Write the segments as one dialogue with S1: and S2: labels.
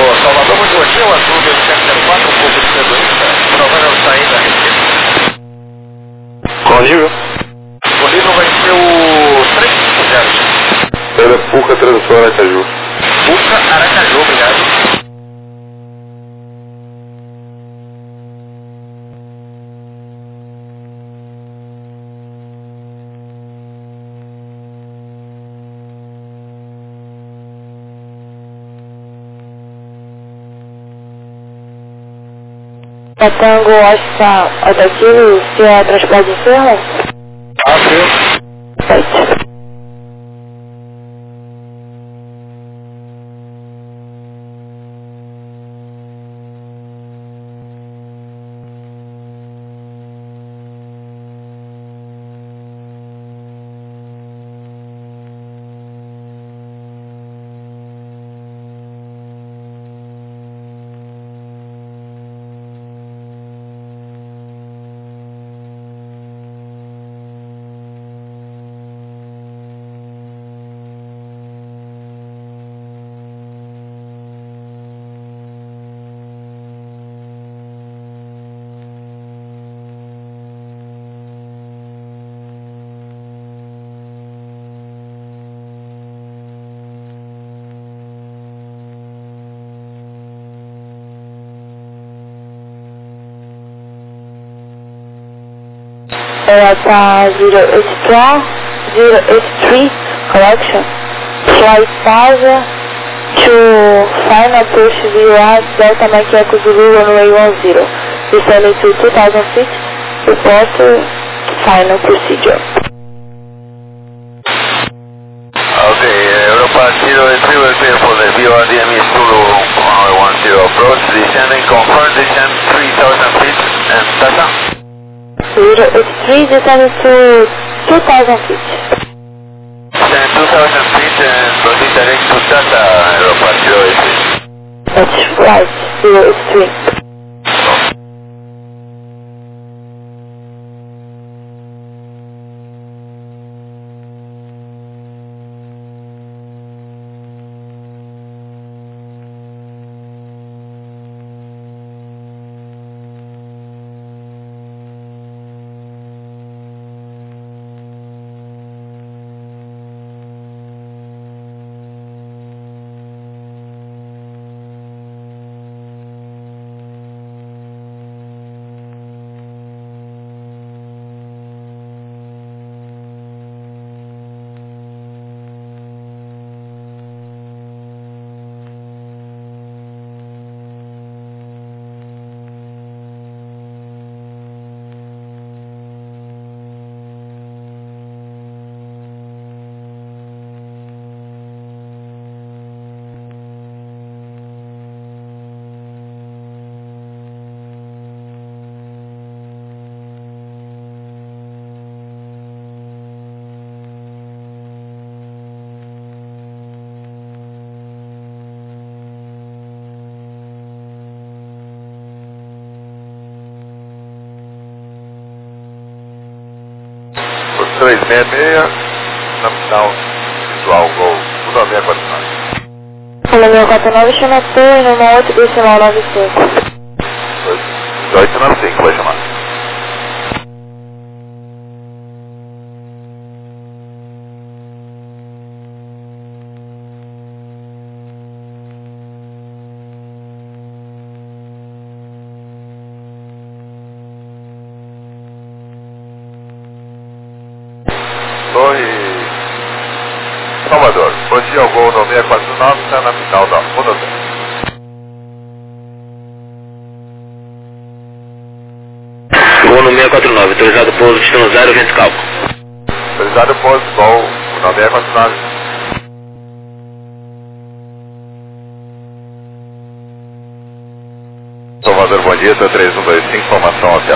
S1: Salvador, muito bom dia, o azul 2704, um pouco de segurança, provável saída a Recife.
S2: Qual nível?
S1: O nível vai ser o 350.
S2: Era Puca, Transição Aracaju.
S1: Puca, Aracaju, obrigado.
S3: Tango Oscar Otativo, se é transporte de ferro?
S2: Ah, sim.
S3: Certo. Tá 083 collection, flight Plaza to final push VR Delta Mike Echo Zulu runway 10, descending to 2000 feet, report final procedure.
S1: Okay, Europa 03 will clear for the VRDME Zulu 10 approach, descending, confirm descent 3000 feet and Tata.
S3: 083 descending to 2000 feet.
S1: Descend 2000 feet and proceed direct to Tata, Europa 03.
S3: That's right, 083.
S2: Por 366, na final visual, gol 1649.
S3: Fala 649, chama torre, numa 8 decimal 95.
S2: 1895 vai chamar. Torre Salvador, bom dia ao gol no 649, está na final da rodovia.
S4: Gol no 649, autorizado pouso, destino 0, vento calmo.
S2: Autorizado pouso, gol no 649. Salvador, bom dia, da 3125, formação hotel.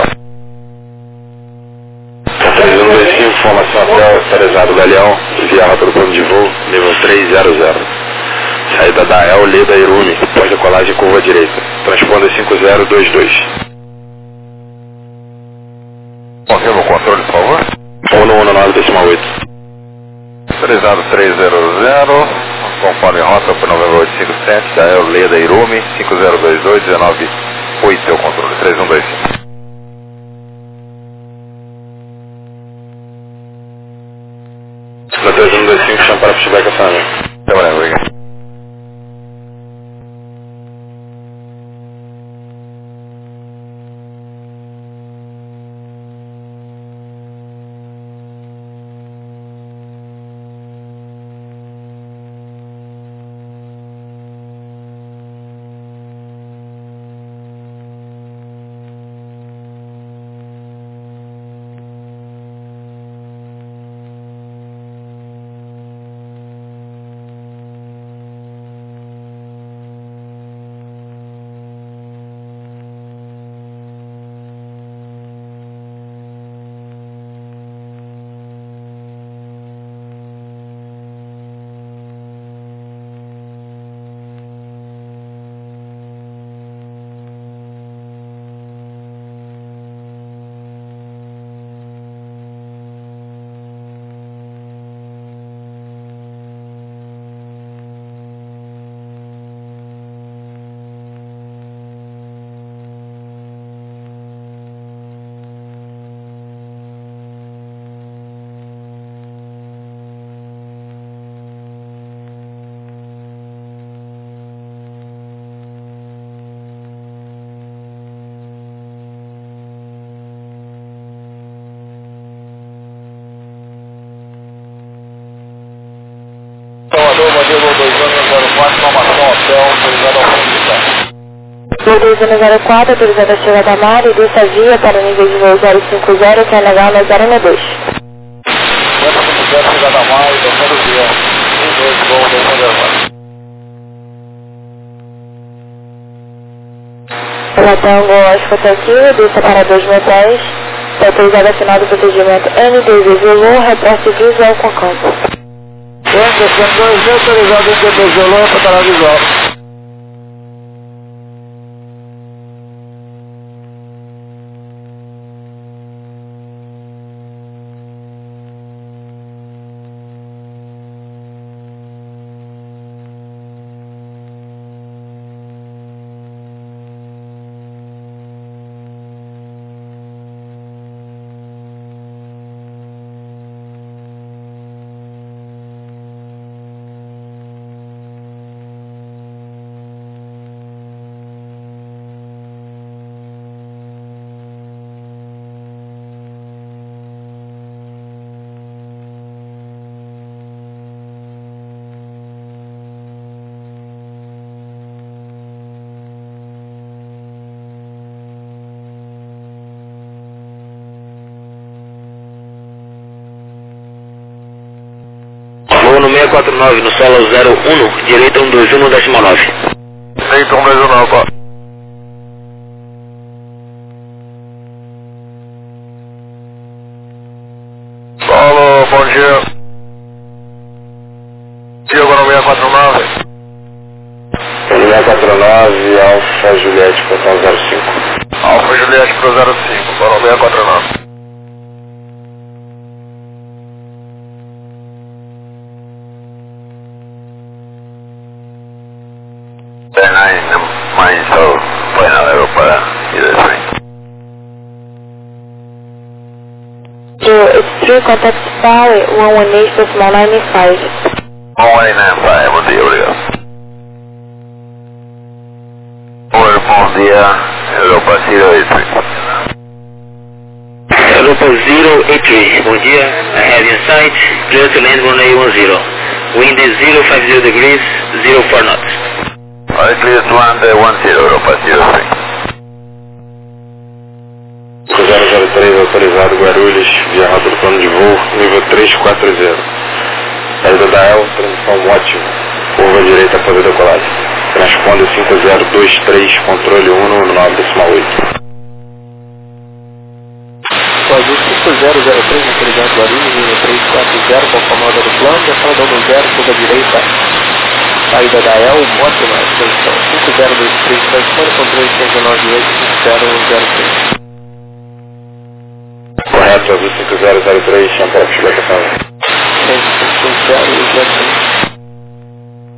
S2: 3125, formação hotel, autorizado Galeão, via rota do plano de voo, nível 300. Saída da El Leda Irune, pós-decolagem curva direita. Transponder 5022. Confirma o controle, por favor. 119,8. 30300. conforme rota para Novembro 857, da El Leda Irumi, 5022, 198 é o controle, 3125. Na 3125, chama para feedback a família. Trabalhando, obrigado.
S1: Salvador, bom dia, Gol 2104, formação hotel, autorizado ao fundo de terra.
S3: Gol 2104, autorizado a chegada a mar e dessa via para o nível de voo 050, que é legal na 092.
S1: 050, chegada a mar e descendo via 12, Gol 2104.
S3: Platão Gol Oscar aqui, desça para 2 motéis, está autorizado a final do procedimento NDV Violão, reporte visual com campo.
S1: Descendo 2, autorizado NDV Violão, para visual.
S4: Voo no 649, no solo 01, direita 121 no 19.
S2: Direita 121, pá. Solo, bom dia. Diego no 649. 649, Alfa Juliette para 05. Alfa Juliette para 05, para o 649. Mais só foi na Europa para ir assim.
S3: It's 3 contact power, 118 decimal 95.
S2: 195, bom dia, obrigado. Oi, bom dia, Europa 083.
S4: Europa 083, bom dia, I have in sight, clear to land runway 10. Wind is 050 degrees, 04 knots.
S2: I clear to land 10, Europa 03. 003 autorizado Guarulhos, via rota do plano de voo, nível 340. Saída da El, transição ótima, curva direita após a decolagem. Transponda 5023, controle 199,8.
S1: Brasil 5003, autorizado Guarulhos, nível 340, conforme a rota do plano, descendo do 0, curva direita. Saída da El, ótima, transição 5023, transpone controle 198, 5003.
S2: Correto, azul 5003, chama para a explicação.
S1: 5003.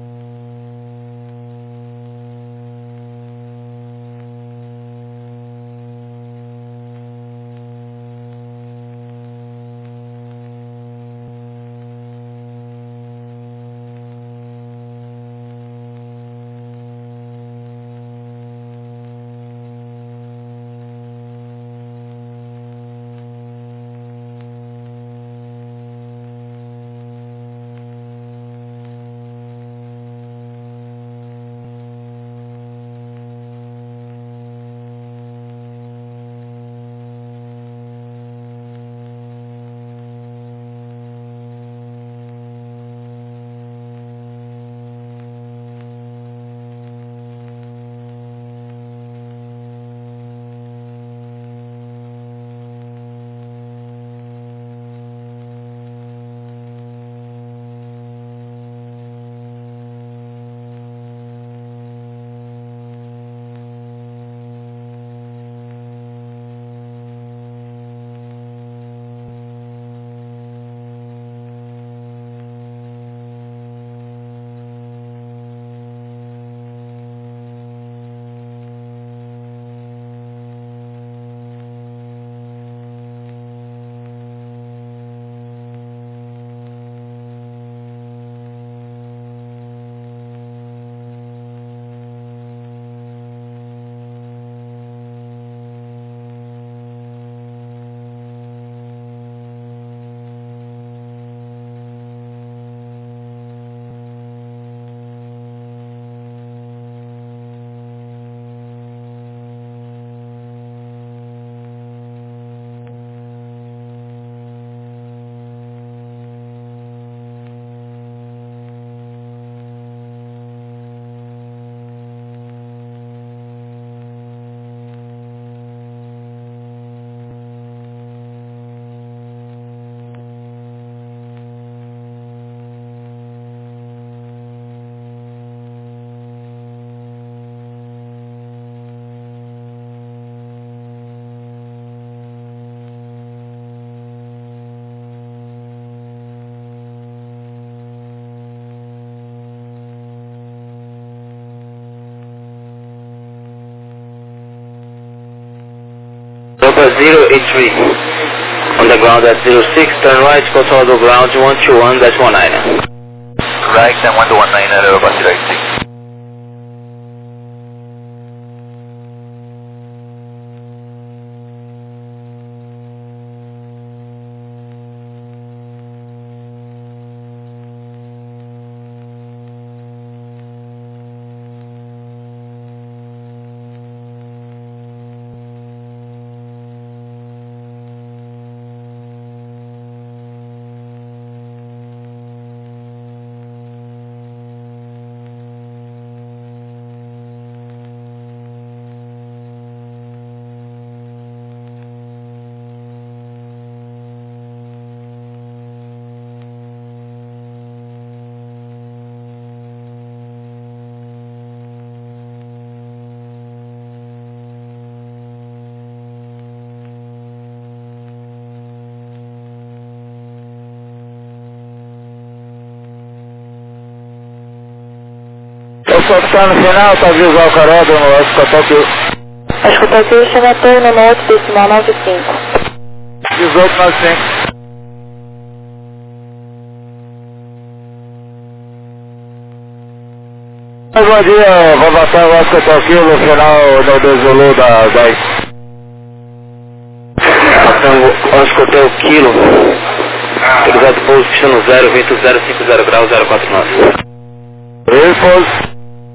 S4: Alpha 083. On the ground at 06, turn right, control the ground 121-19.
S1: Right and 119 at Aero Bus 86.
S2: Só que tá no final, tá visual o caródromo, acho que eu tô
S3: Acho que eu tô aqui, chama turno no outro decimal 95.
S2: 1895. Bom dia, vou bater o acho que eu tô aqui no final no Desulu da 10.
S4: Oscotel Kilo. Autorizado pouso, pistão 0, vento 050 graus 049.
S2: Repouso.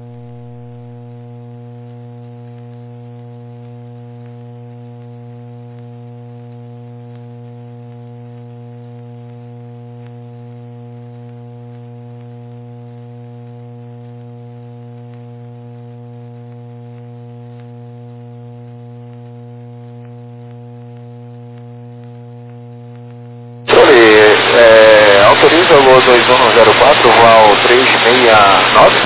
S1: Autoriza o voo 2104, voo 369.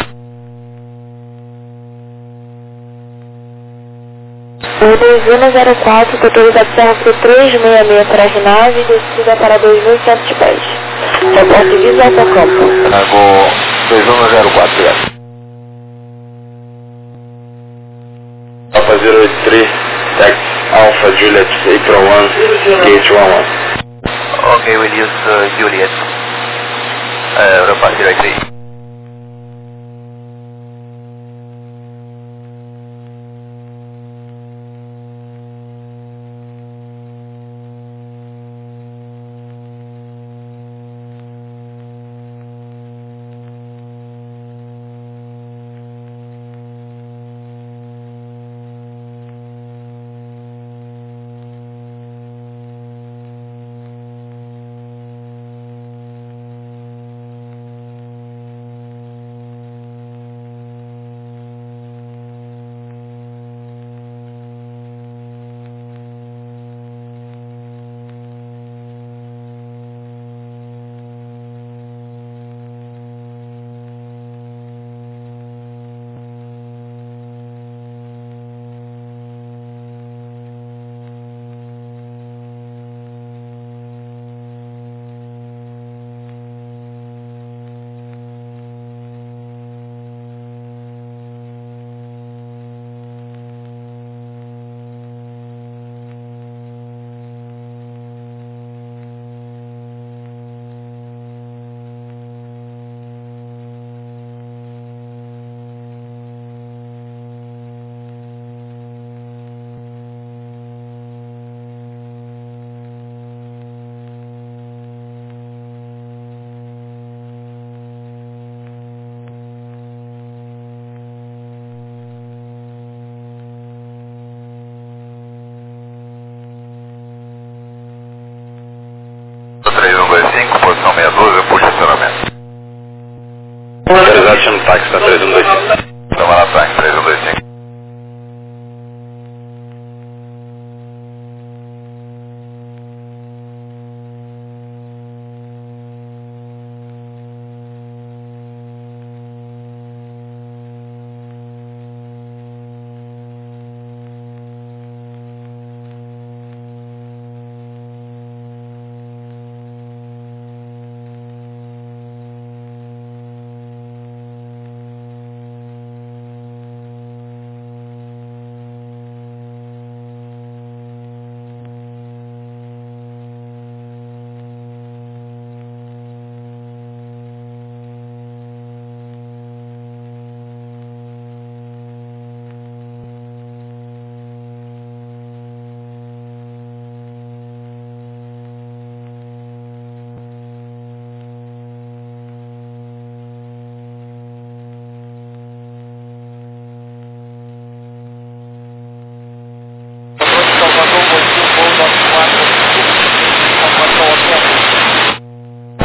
S3: O 2104, que autorização por 366 para a Rinave, descida para 2100 pés. Reporte visual para campo.
S1: Voo 2104, já.
S2: Alpha 083, taxi Alpha Juliet, April 1, gate 11.
S1: Okay, we'll use Juliet. Aero Bus 03. Posição 62, puxa acionamento.
S2: Autorizado no táxi na 3125.
S1: Toma na táxi 3125.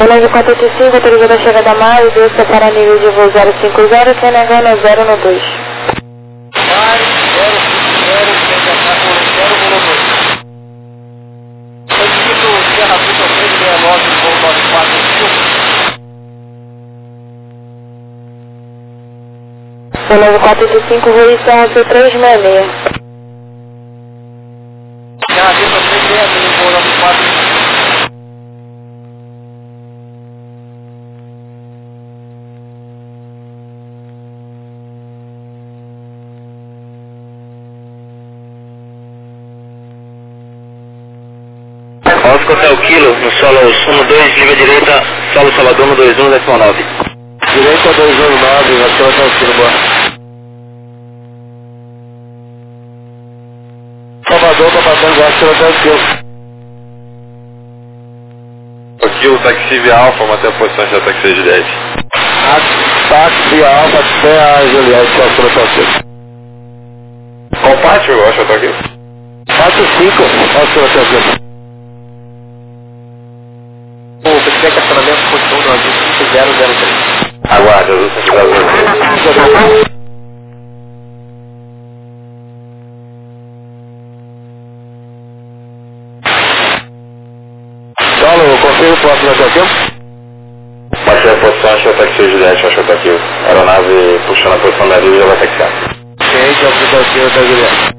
S3: 9485, autorizada a chegada a mais, desça para nível de voo 050, sem negando 0 no 2.
S1: Mare 050, chega a 0 volume 2. Seguido, Serra Vitor 369, voo 9485.
S3: 9485, voo Serra Vitor 366.
S1: Serra Vitor 366, voo 9485.
S4: Oscar Hotel Kilo, no solo 12, linha direita, solo Salvador no 21,9.
S1: Direita 219, vai ser o Hotel Kilo, boa. Salvador, tá passando, vai ser o Hotel Kilo.
S2: O Kilo, taxi via Alfa, manter a posição de taxi Juliette.
S1: Táxi Alfa até a Juliette, vai ser o Hotel Kilo.
S2: Qual pátio eu acho que eu tô aqui?
S1: Pátio 5, vai ser o Hotel Kilo. O PC estacionamento continua no azul 5003.
S2: Aguarde, azul 5003.
S1: Solo, confirma o próximo Hotel Kilo.
S2: Manter a posição de taxi Juliette, acho que eu tô aqui. Aeronave puxando a posição da livre já vai taxiar.
S1: Ciente, Hotel Kilo da Juliette.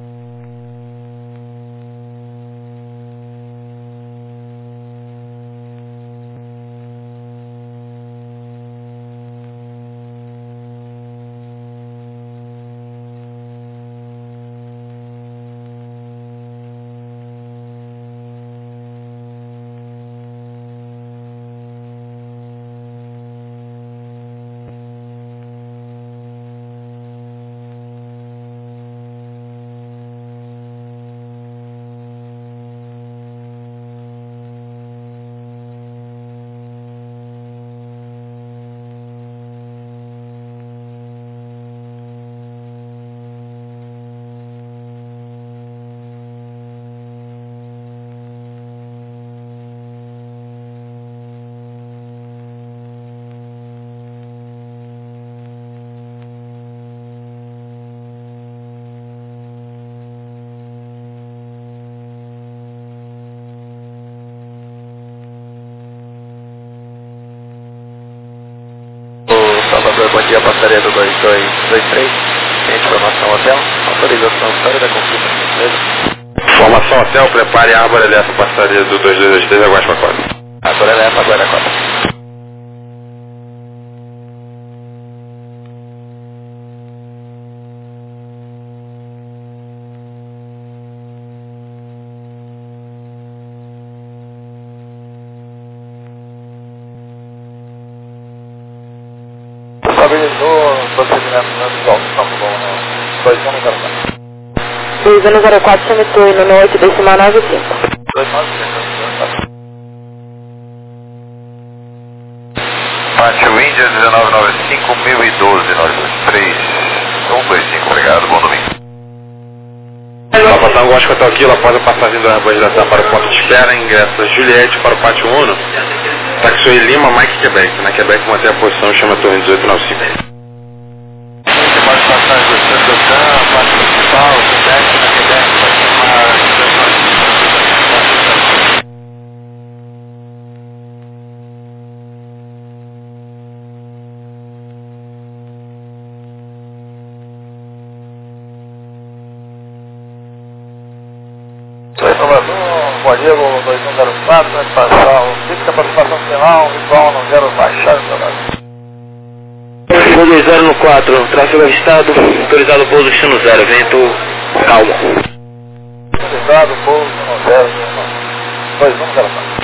S1: Salvador, bom dia, passaria do 2223. Ciente, informação hotel. Autorização história da consulta.
S2: Formação hotel, prepare a árvore dessa passaria do 2223, aguarde para quadra.
S1: Agora é essa, agora é a cota. Estabilizou o procedimento natural, estamos bom no 2104.
S3: 2104, Chamiturno, no 8,95.
S1: 2905.
S2: Pátio Índia 1995, 1012, nós 3125, obrigado, bom domingo. Salvatão, Oscar Hotel Kilo, após a passagem do Airbus da TAM para o ponto de espera, ingressa Juliette para o Pátio 1, taxiou Lima, Mike, Quebec. Na Quebec, mantém a posição e chama a torre 1895.
S1: Pode passar do centro da TAM, parte principal, Quebec, na Quebec, vai ser Salvador, bom dia, voo 2104, vai passar o física para participação final, igual não quero baixar,
S4: Voo 2004, tráfego avistado, autorizado pouso destino 0, vento calmo.
S1: autorizado, pouso no 0, 2104.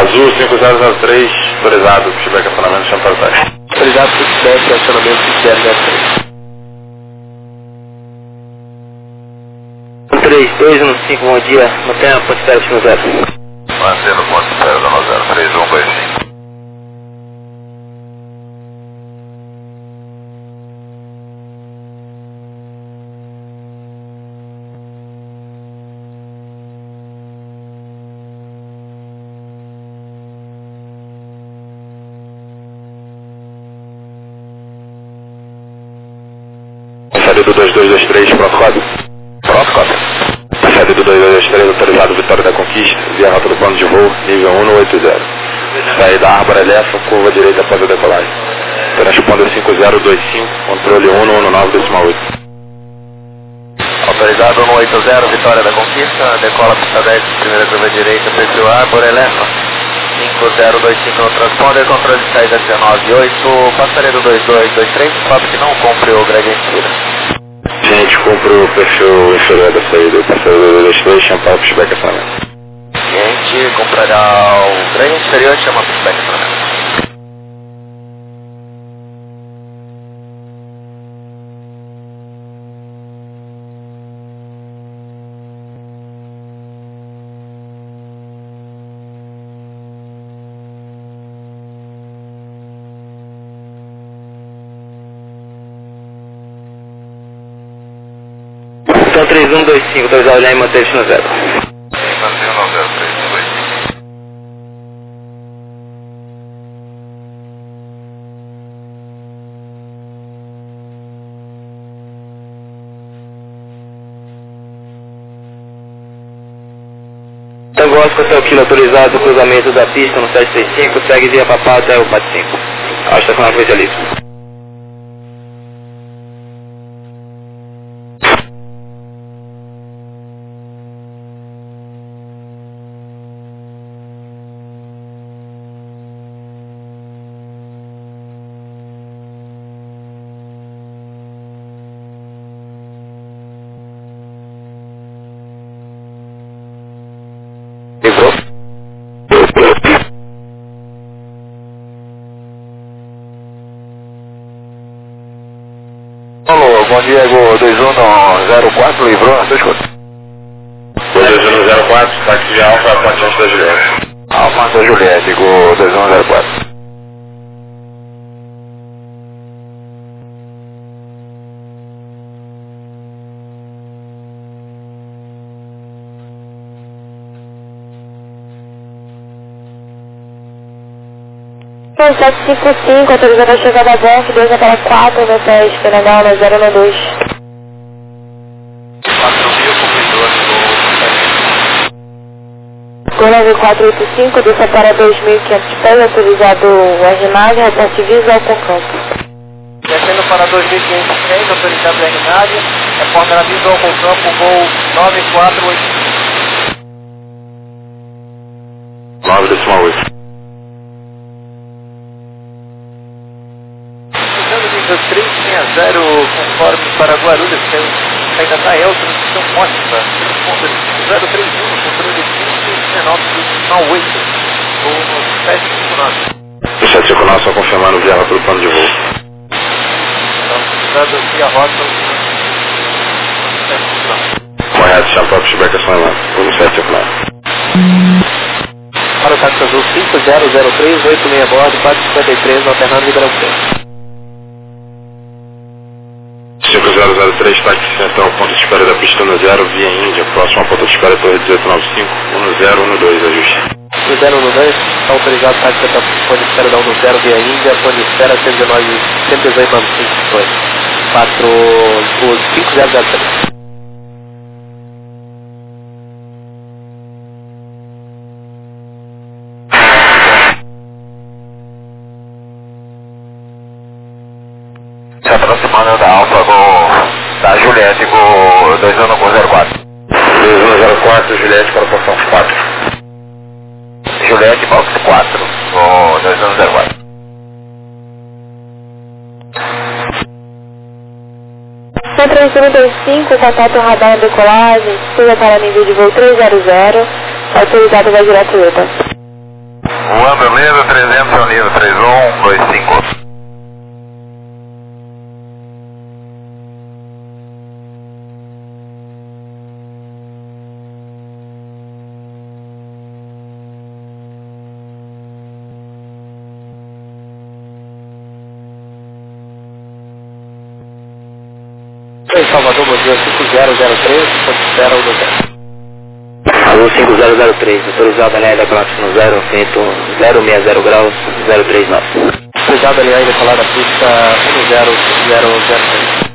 S2: Azul 5003, autorizado, feedback acionamento, chama para trás.
S1: Autorizado, feedback, acionamento 5003.
S4: 3215, bom dia, mantenha a ponte espera no 0.
S2: Mantendo ponto de espera da 3125. Saída do 2223, pronto, cópia. Pronto, cópia. Saída do 2223, autorizado Vitória da Conquista, via rota do plano de voo, nível 180. Saída Árvore Elefa, curva direita após a decolagem. Transponder 5025, controle 119,8. Autorizado 180, Vitória da Conquista, decola pista 10, primeira curva direita, perfil Árvore Elefa. 5025 no transponder, controle de saída 198, passaria do 2223, fato que não cumpre o gradiente tira. Gente, cumpre o perfil inferior da saída, passaria do 2223, chamar o pushback acionamento. Gente, comprará o gradiente inferior e chama o pushback acionamento.
S4: Então 3125, autorizado olhar e manter no 0.
S2: Mantenha no 0, 3125.
S4: Tango Oscar até o quilo autorizado do cruzamento da pista no 765, segue via Papá até o 45. Acho que foi ali.
S2: Livrou? Alô, bom dia, Ego 2104, livrou? 2104, táxi de Alfa, Ponte da Juliette. Alfa da Juliette, Ego 2104.
S3: Então, 755, autorizando a chegada a bordo, 2 para 4, no teste, Fernandão, no 012.
S2: 4.000, cumpridor do...
S3: Gol 9485, desça para 2.500 pés, autorizado a ginásio, reporte visual com campo.
S1: Descendo para 2503, autorizado a ginásio, reporte na visual com campo, voo 9485.
S2: 9,8.
S1: Nível 360, conforme para Guarulhos, saída da Elton, São Mónica, transponder 5031, controle 519,8, voo no 759.
S2: O 759 só confirmando via rota do plano de voo.
S1: Autorizado via rota 759.
S2: Correto, chama para o pushback acionamento, voo 759.
S1: Para o táxi azul 5003, 86 bordo, 453, alternando de Gran Prêmio.
S2: 5003, táxi central, ponto de espera da pista 10, via Índia, próximo à ponta de espera Torre 1895, 1012, ajuste.
S1: 1012, está autorizado o táxi central, ponto de espera da 10 via Índia, ponto de espera 118,95, 5003.
S2: Se aproximando da Alfa da Juliette, Go 2104. 2104, Juliette para a porção 4. Juliette, box 4, Go 2104.
S3: São 3125, contato radar decolagem, siga para nível de voo 300, autorizado vai direto UTA.
S2: Juan beleza, 300 ao nível 3125.
S1: Salvador, bom dia, 5003, espera o doutor.
S4: Alô 5003, autorizado a linha da Galáxia no 0, vento 060 graus, 039.
S1: Autorizado a linha decolar da pista 10003.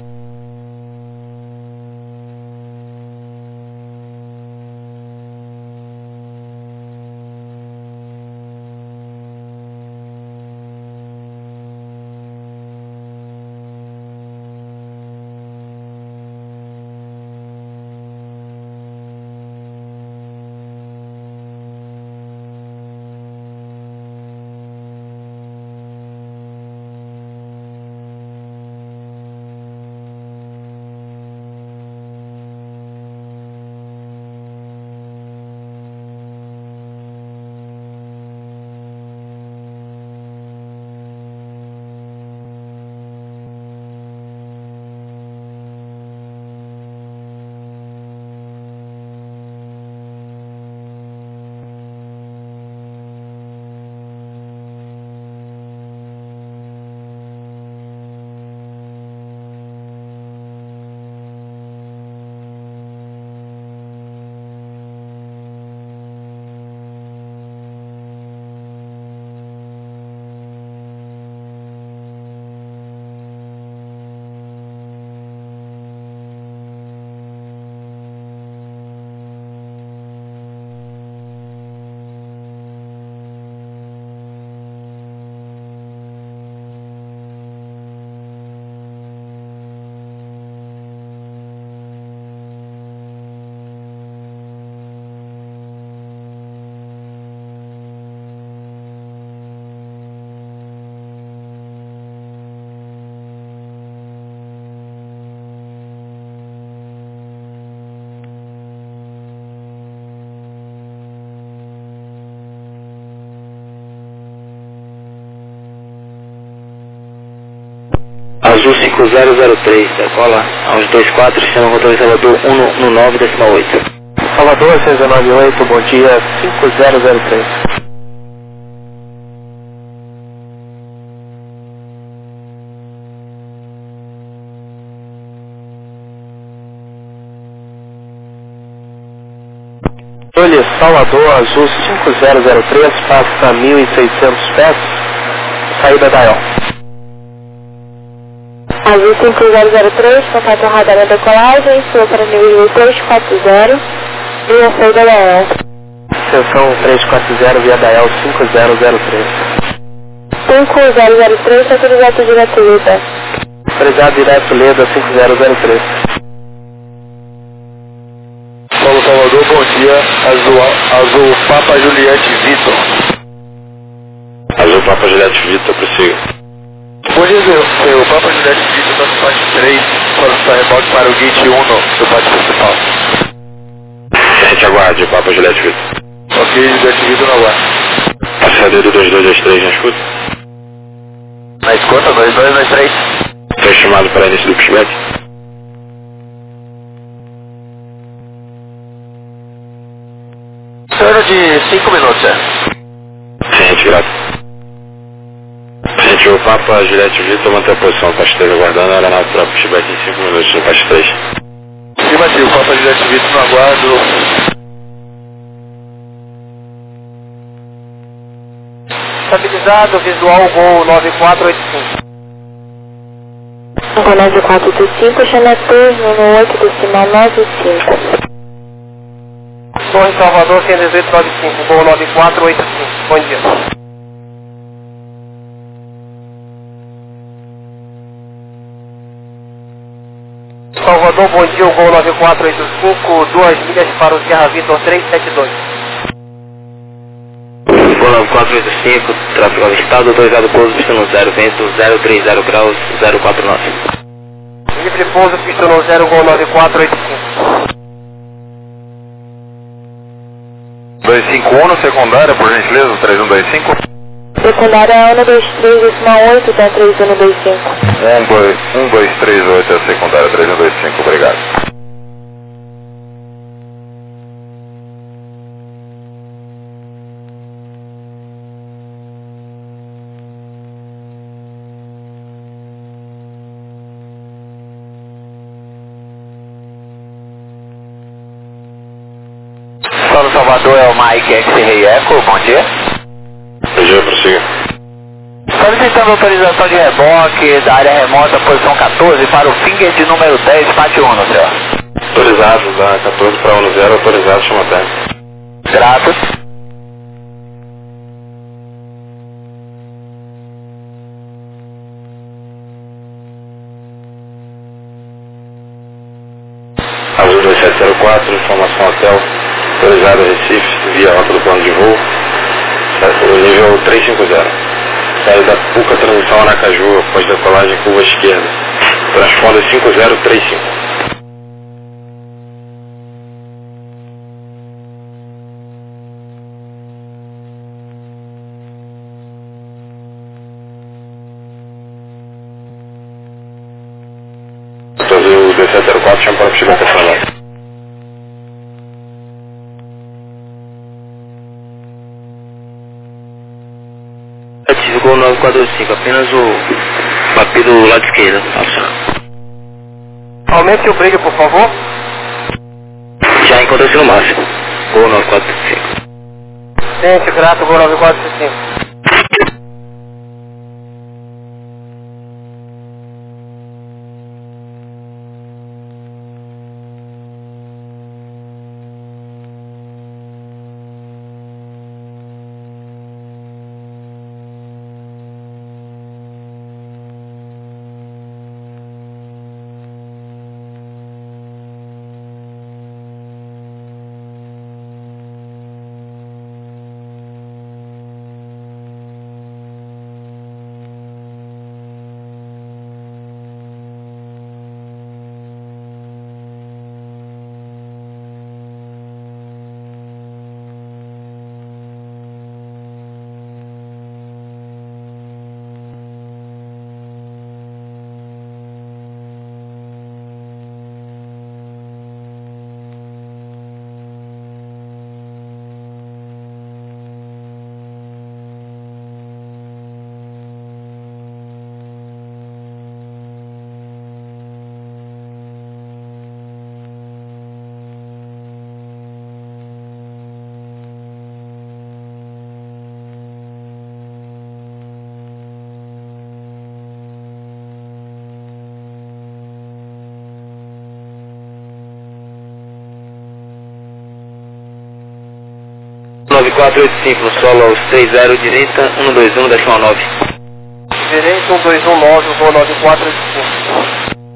S4: Azul 5003, decola aos 24, chama rotor Salvador 119,8.
S1: Salvador, 698, bom dia, 5003. Olhe, Salvador, Azul 5003, passa 1.600 pés, saída da El.
S3: Azul 5003, contato radar da decolagem, sua para nível 340 e a saída da El.
S1: Seção 340, via da El 5003.
S3: 5003, autorizado direto Leda.
S1: Autorizado direto Leda 5003.
S2: Paulo Salvador, bom dia, Azul Papa Juliette Vitor. Azul Papa Juliette Vitor, prossiga. Bom dia, senhor. Papa Juliette Vitor, tanto parte 3, para reboque para o Gate 1 do pátio principal. A gente aguarde, Papa Juliette Vitor. Ok, Juliette Vitor no aguardo. Passadeiro 2223, na escuta? Na escuta, 2223. Foi chamado para início do pushback? Senhor de 5 minutos, Ciente, grato. Gente, o Papa Juliette Vitor mantém a posição, tá esteja aguardando a aeronave para pushback em 5 minutos, no parte 3. Afirmativo, Papa Juliette Vitor no aguardo.
S1: Estabilizado, visual Gol 9485.
S3: Gol 9485, Xanatur, número 8, decimal 95.
S1: Torre Salvador 11895, Gol 9485. Bom dia. Salvador, bom dia, o Gol 9485, 2 milhas para o Sierra Vitor 372.
S4: Gol 9485, tráfego avistado, autorizado pouso, pista no 0, vento 030 graus, 049.
S1: Livre pouso, pista no 0, Gol 9485.
S2: 25 351, secundária, por gentileza, 3125.
S3: Secundária 123,8 da 3125.
S2: 1238 é a secundária 3125, obrigado.
S1: Solo Salvador é o Mike X-Ray Echo, bom dia.
S2: Bom dia, prossiga.
S1: Solicitando autorização de reboque da área remota, posição 14, para o Finger de número 10, parte 1, senhor.
S2: Autorizado, da 14 para 10, autorizado, chama até.
S1: Grato.
S2: Azul 2704, informação hotel, autorizado Recife, via rota do plano de voo, o nível 350. Saída Puca, transição Aracaju, após decolagem curva esquerda. Transponder 5035. Azul 2704, chama para o Chile Personal.
S4: Desligou o 945, apenas o papel do lado esquerdo.
S1: Aumente o brilho, por favor.
S4: Já encontra-se no máximo. Gol 945.
S1: Gente, grato, Gol 9465.
S4: Nove 485 no solo aos 30 direita, 121,9.
S1: Direito 1219, Gol 9485.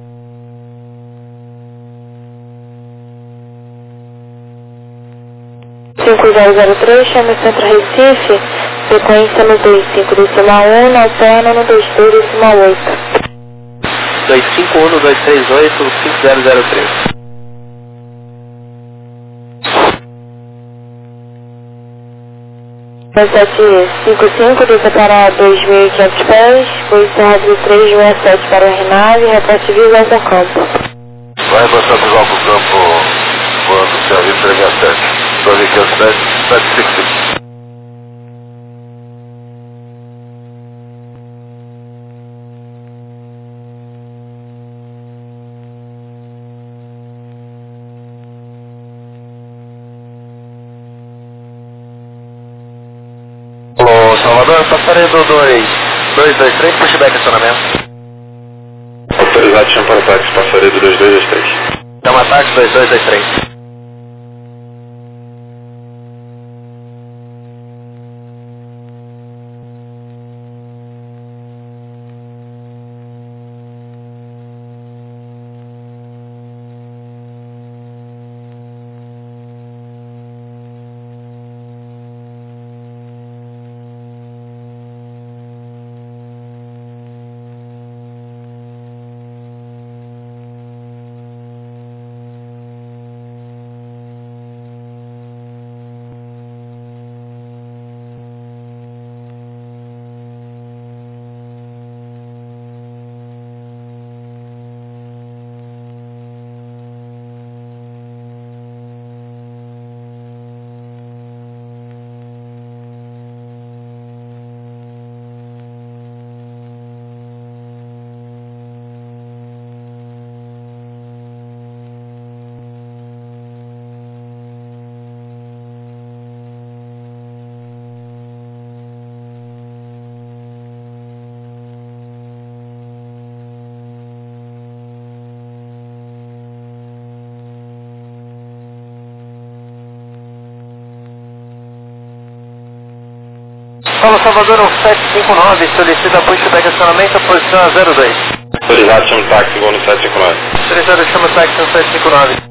S3: 5003, chama Centro Recife, sequência no 25,1, na alterna no 22,8.
S1: 251, 238, 5003.
S3: Sete 55, desça para 2.500 pés, posição Rádio 367 para o Renave, reporte visual para o campo.
S2: Vai passar visual para o campo, voando serviço 367. 1257, 766.
S1: Alô, Salvador, passaredo 223, pushback acionamento.
S2: Autorizado, chama para táxi, passaredo 2223.
S1: Chama táxi 2223. Solo Salvador 759, solicita pushback acionamento, posição 02.
S2: Autorizado, chama o táxi, vou no 759.
S1: Autorizado, chama o táxi no 759.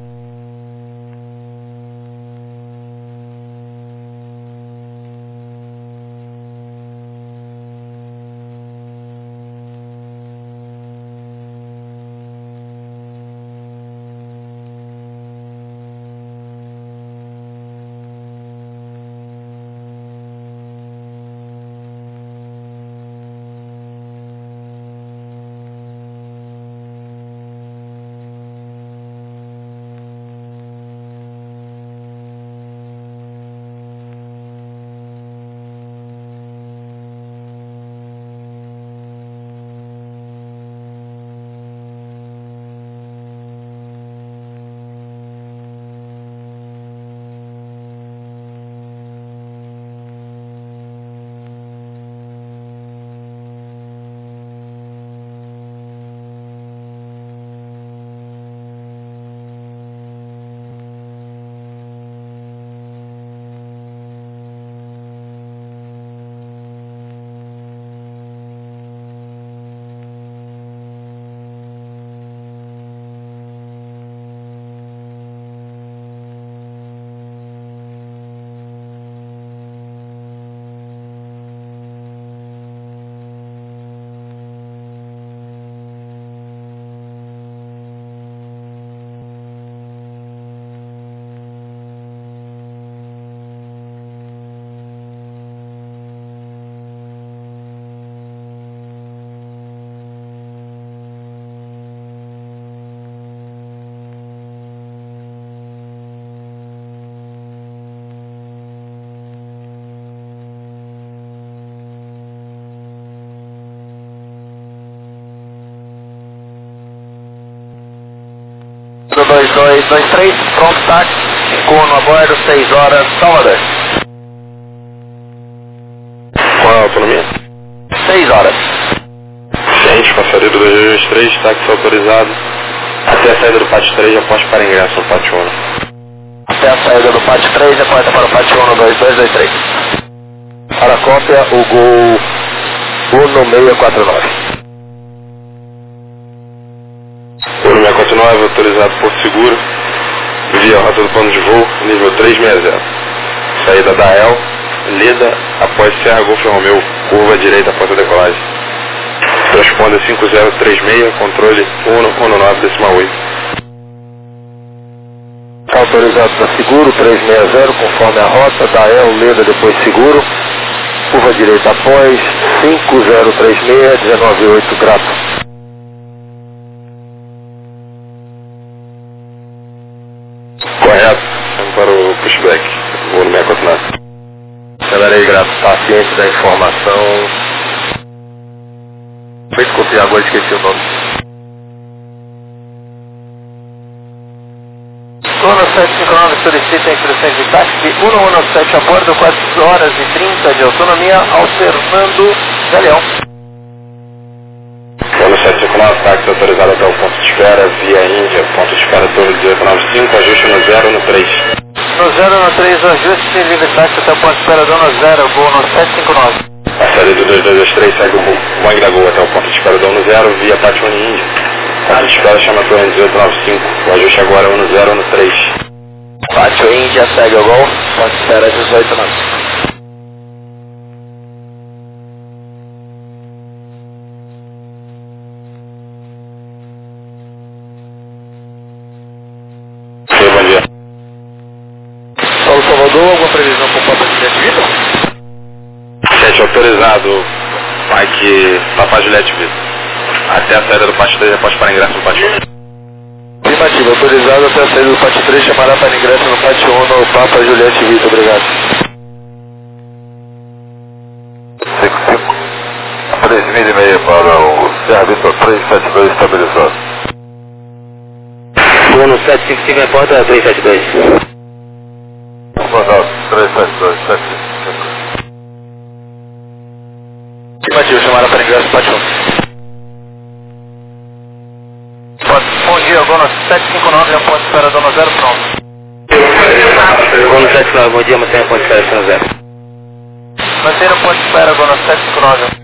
S1: Do 2223, pronto táxi, Cuno a bordo, 6 horas, Salvador.
S2: Qual é a autonomia?
S1: 6 horas.
S2: Ciente, passaria do 2223, táxi autorizado. Até a saída do pátio 3, após para ingresso no pátio 1.
S1: Até a saída do pátio 3, aporta para o pátio 1 no 2223. Para a cópia, o Gol Uno 649.
S2: Uno 649, autorizado por seguro, via rota do plano de voo, nível 360. Saída da El, Leda, após Serra Golf Romeu, curva direita após a decolagem. Transponder 5036, controle 119,8.
S1: Autorizado para seguro, 360, conforme a rota, da El, Leda, depois seguro. Curva direita após, 5036, 198, grato.
S2: Correto, vamos para o pushback, vou no 649.
S1: Acelerei, grato, paciente da informação. Foi desculpe, agora esqueci o nome. Uno 759 solicita instruções de táxi 117 a bordo, 4 horas e 30 de autonomia, alternando Galeão.
S2: Uno 759, táxi autorizado até o ponto de espera, via Índia, ponto de espera torre 1895, ajuste no 0 no 3.
S1: No 0 no 3, ajuste livre táxi até o ponto de espera do 0, Gol no 759.
S2: A saída do 2223 segue o Boeing da Gol até o ponto de espera do 10 via Pátio Índia. Ponto de espera chama torre 1895, o ajuste agora é 10 no 3.
S1: Pátio Índia segue o Gol, ponto de espera 1895. Solo Salvador, alguma previsão por falta de vida?
S2: 7 autorizado, Mike Papa Juliette Vitor. Até a saída do pátio 3 após para ingresso no pátio 1.
S1: Afirmativo, autorizado até a saída do pátio 3, chamará para ingresso no pátio 1 no Papa Juliette Vitor, obrigado.
S5: 55, 3,5 para o Serra Vitor 372 estabilizado.
S4: Uno 755 reporta 372.
S5: Comandado 372, 755.
S1: Afirmativo, chamará para ingresso no pátio 1. Bom dia, Gono 759, a ponte de espera do 0, pronto.
S4: Uno 759, bom dia, mantenha a ponte de espera do 0.
S1: Manter o ponto de espera agora 759.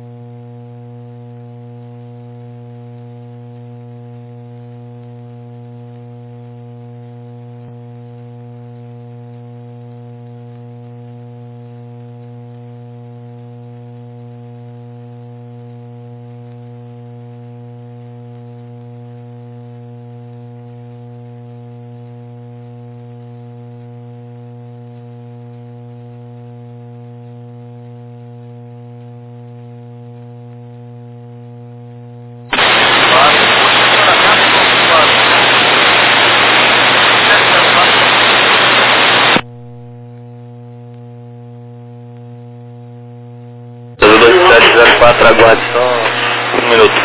S2: Aguarde só um minuto.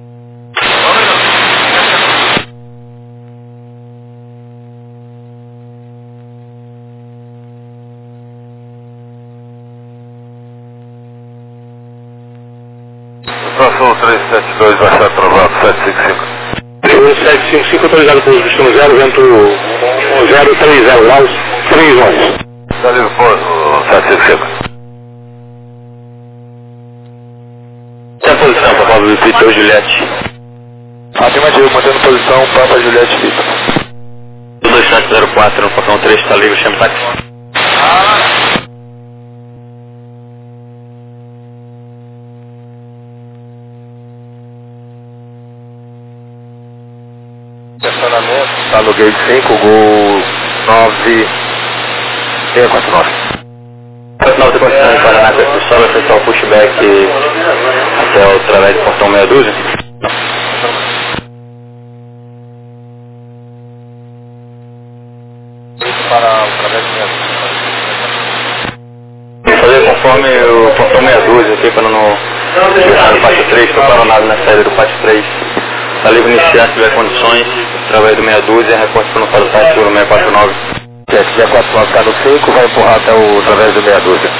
S5: Próximo 372 vai ser aprovado, 755.
S2: 755 autorizado para o destino 0, vento 030, Laos 311.
S5: Está livre pouso, 755.
S2: Tem a posição, Papa Vitor Juliette.
S5: Afirmativo, mantendo posição, Papa Juliette Vitor.
S2: 2704 no Falcão 3, está livre, chama táxi.
S5: Estacionamento, está no gate 5, Gol 9649.
S2: 9 condição em Paraná, só vai ser só o pushback até o através do portão meia dúzia.
S5: Para o através do meia
S2: Vou fazer conforme o portão meia dúzia aqui, para não chegar no pátio 3, estou paronado na saída do pátio 3. Está livre iniciar se tiver condições, através do meia dúzia, reporte para não fazer o táxi seguro 649.
S5: Se a 649 está no 5, vai empurrar até o através do meia dúzia.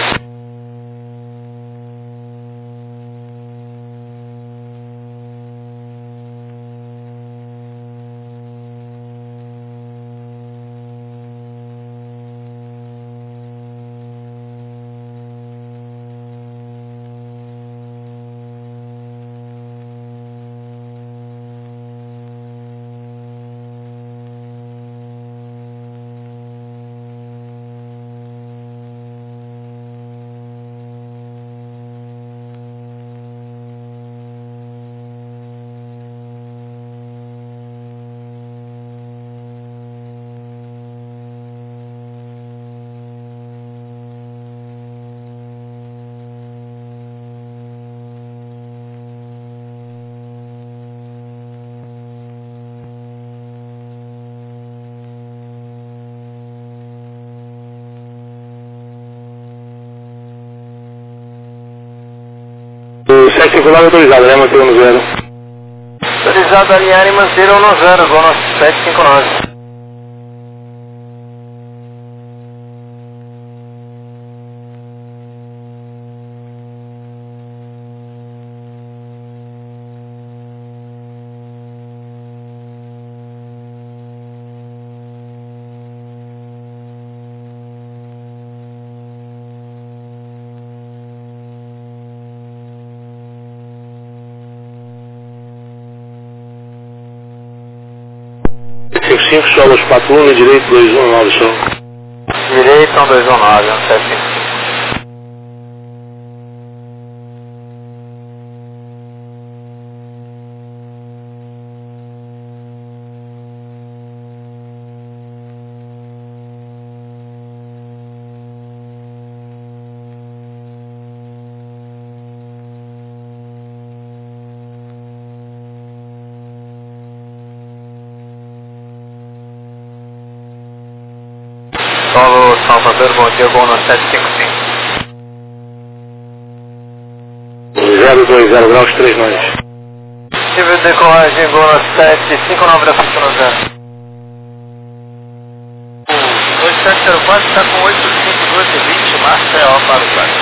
S2: O 759 autorizado, né? Manter no 0.
S1: Autorizado alinhar e manter no 0, agora 759.
S2: Solos 41, direito 219, som.
S1: Direito 219, 755. Solo Salvador, bom dia, Gol 755.
S2: 020 graus 39.
S1: Tive decolagem, Gol 759 da pista no 0. O 2704 está com 85220, Maceió para o Brasil.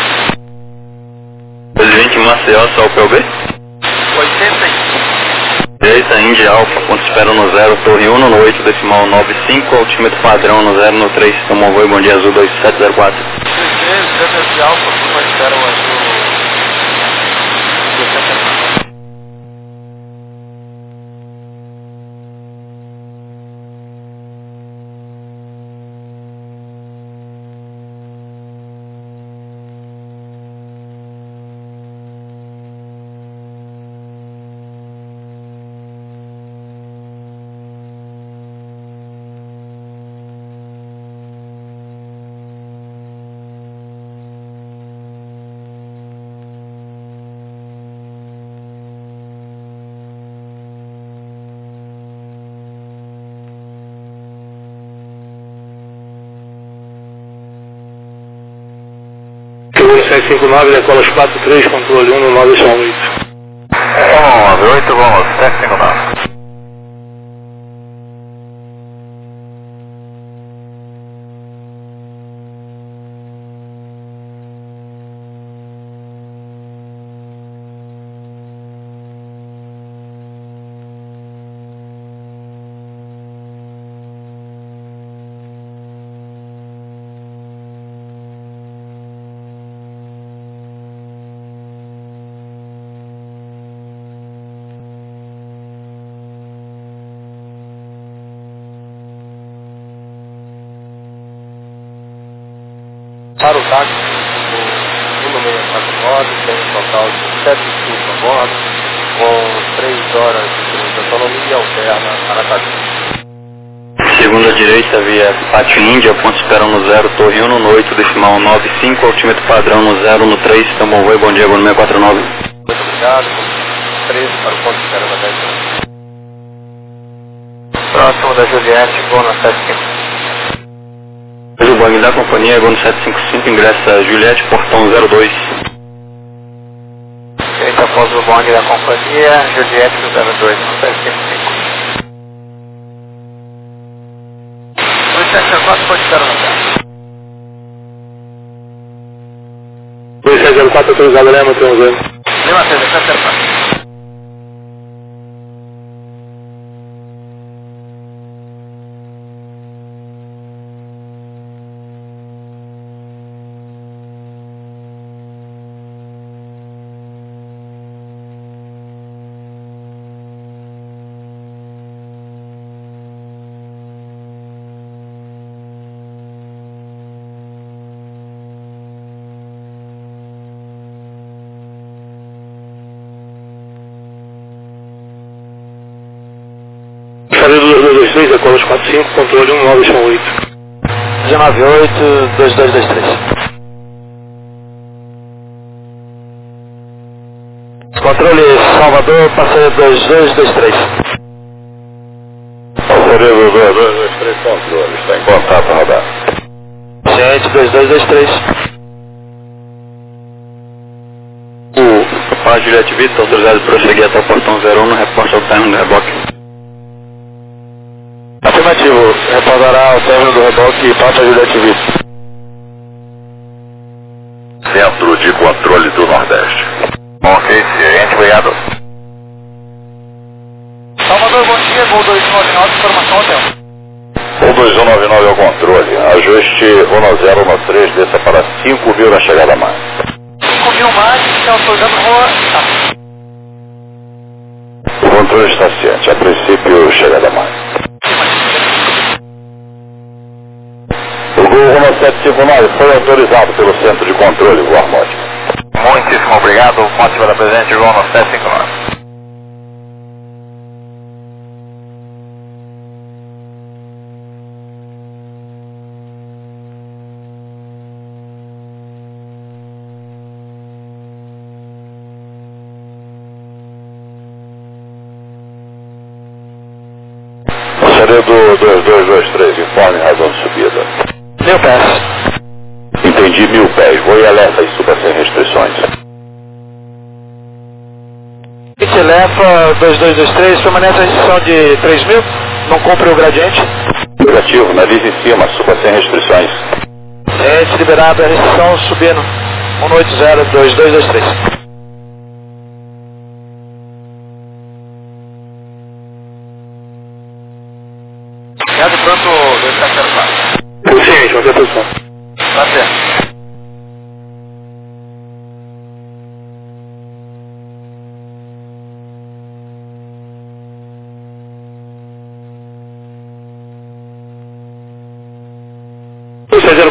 S2: 220 Maceió, só o PLB?
S1: 85.
S2: Direita, Indy Alfa, ponto espera no 0, Torre 1 no 8, decimal 95, altímetro padrão no 0, no 3, tomou voo, bom dia, Azul 2704.
S1: de alfa, por favor, espera o azul.
S6: Seguro 759, decola os 43, controle 11918.
S2: 198, vamos, 759.
S1: Para o táxi, o número 649, tem um total de 7 estudos a bordo, com 3 horas de autonomia alterna para Aracaju.
S2: Segunda direita, via Pátio Índia, ponto espera no 0, Torre 1 no 8, decimal 95, altímetro padrão no 0, no 3, Tambor Voi, bom dia, no 649.
S1: Muito obrigado, 13 para o ponto espera na 10.
S5: Próximo da Juliette, voo na 75.
S2: O Boeing da companhia, voo no 755, ingressa Juliette, portão 02.
S5: Direita após o Boeing da companhia, Juliette 02, no 755. 2704, pode esperar no carro.
S6: 2704, autorizado, Lema, temos aí.
S5: Lima 704.
S6: Saída do 2223, decola os 45, controle 11918.
S5: 198, 2223. Controle Salvador, passageiro 2223.
S2: Passageiro 2223, controle, está em contato, rodar.
S5: Gente, 2223.
S2: O Pá Juliette Vitor, autorizado para prosseguir até o portão 01, no reporte ao término do reboque.
S5: Afirmativo, reportará ao término do reboque Papa Juliette Vitor.
S2: Centro de Controle do Nordeste. Ok, ciente, obrigado.
S5: Salvador, bom dia, voo 2199, informação hotel.
S2: O 2199 é o controle. Ajuste 1013, desça para 5.000 na chegada a mais.
S5: 5.000 mais, está autorizando rua.
S2: O controle está ciente. A princípio, chegada a mais. O voo 1759 foi autorizado pelo Centro de Controle, o Armótico. Muitíssimo obrigado. Ponte para presente, voo 1759. Passageiro do 2223, informe razão de subida.
S5: 1000 pés.
S2: Entendi, 1000 pés. Vou e alerta e suba sem restrições.
S5: Itelefa 2223, permanece a restrição de 3.000, não cumpre o gradiente.
S2: Negativo, nariz em cima, suba sem restrições.
S5: Gente, liberado a restrição, subindo. 180 2223.
S1: Obrigado, pronto, 2704.
S6: Ciente, manter a posição.
S1: Tá certo.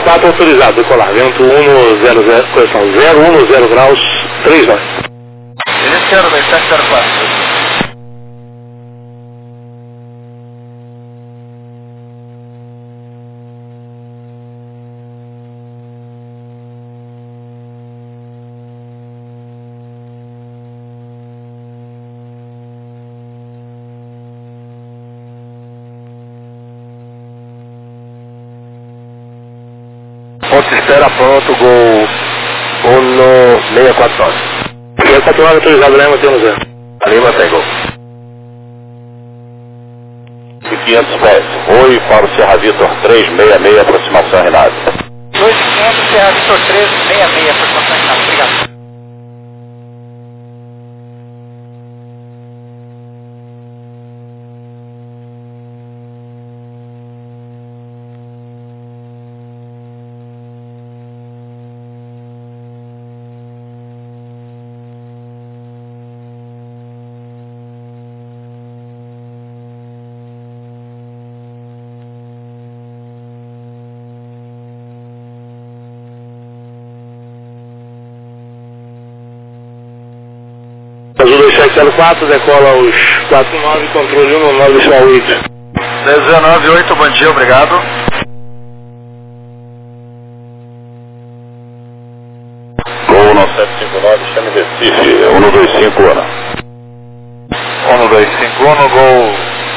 S6: 04 autorizado, decolar. Vento 100, correção, 010 graus, 3 nós.
S5: Iniciando 2704.
S1: Ponto de espera pronto, Gol 1649.
S6: 649 autorizado, Lema, tem 0.
S1: Lima tem Gol. 500 pés. Oi para o Serra Vitor 366, aproximação Renato.
S5: 2500, Serra Vitor 366, aproximação Renato. Obrigado.
S6: Azul 2704, decola os 49, controle 119, deixa 8.
S5: 198, bom dia, obrigado.
S1: Gol 9759, chame Recife, 125 Ana.
S5: 1251, Gol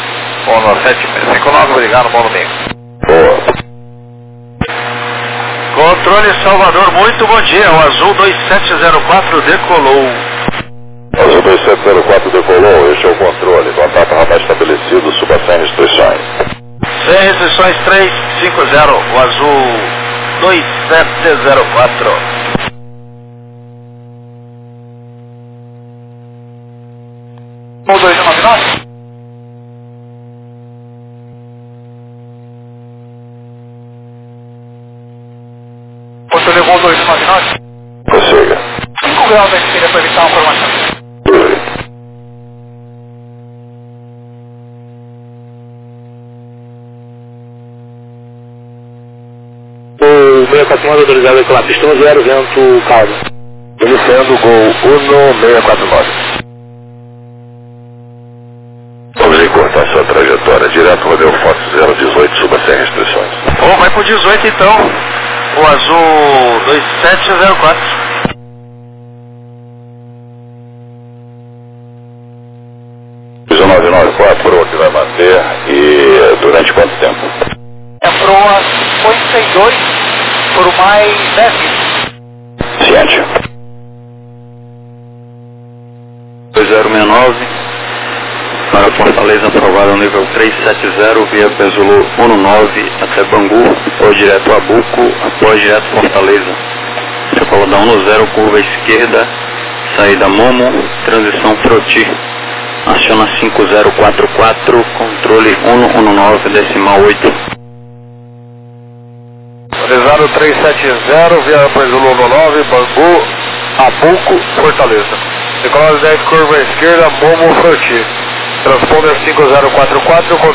S5: 1759, obrigado, bom domingo.
S1: Boa.
S5: Controle Salvador, muito bom dia, o Azul 2704 decolou.
S1: Azul 2704 decolou, este é o controle. Contato radar estabelecido, suba sem restrições.
S5: Sem restrições 350, o Azul 2704. Gol 299. Controle Gol 299.
S1: Prossiga.
S5: 5 graus da esquerda para evitar uma formação.
S6: O 649 autorizado, decolar. Pistão 0, vento calmo.
S1: Iniciando o Gol 1649. Vamos encurtar sua trajetória direto Rodeo Fox 018, suba sem restrições.
S5: Bom, vai pro 18 então, o Azul 2704.
S1: 1994, que vai manter, e durante quanto tempo?
S5: A proa foi 62 por mais 10 minutos.
S1: Ciente.
S2: 2069 para Fortaleza, aprovado nível 370 via Pezulu 19 até Bangu, ou direto a Buco, após direto Fortaleza. Decola da 10, curva esquerda, saída Momo, transição Froti. Aciona 5044, controle 119, decimal 8.
S5: Autorizado 370 via Pezulu 19, Bangu, Abuco, Fortaleza. Decolagem 10, curva esquerda, Momo, Froti. Transponder 5044, controle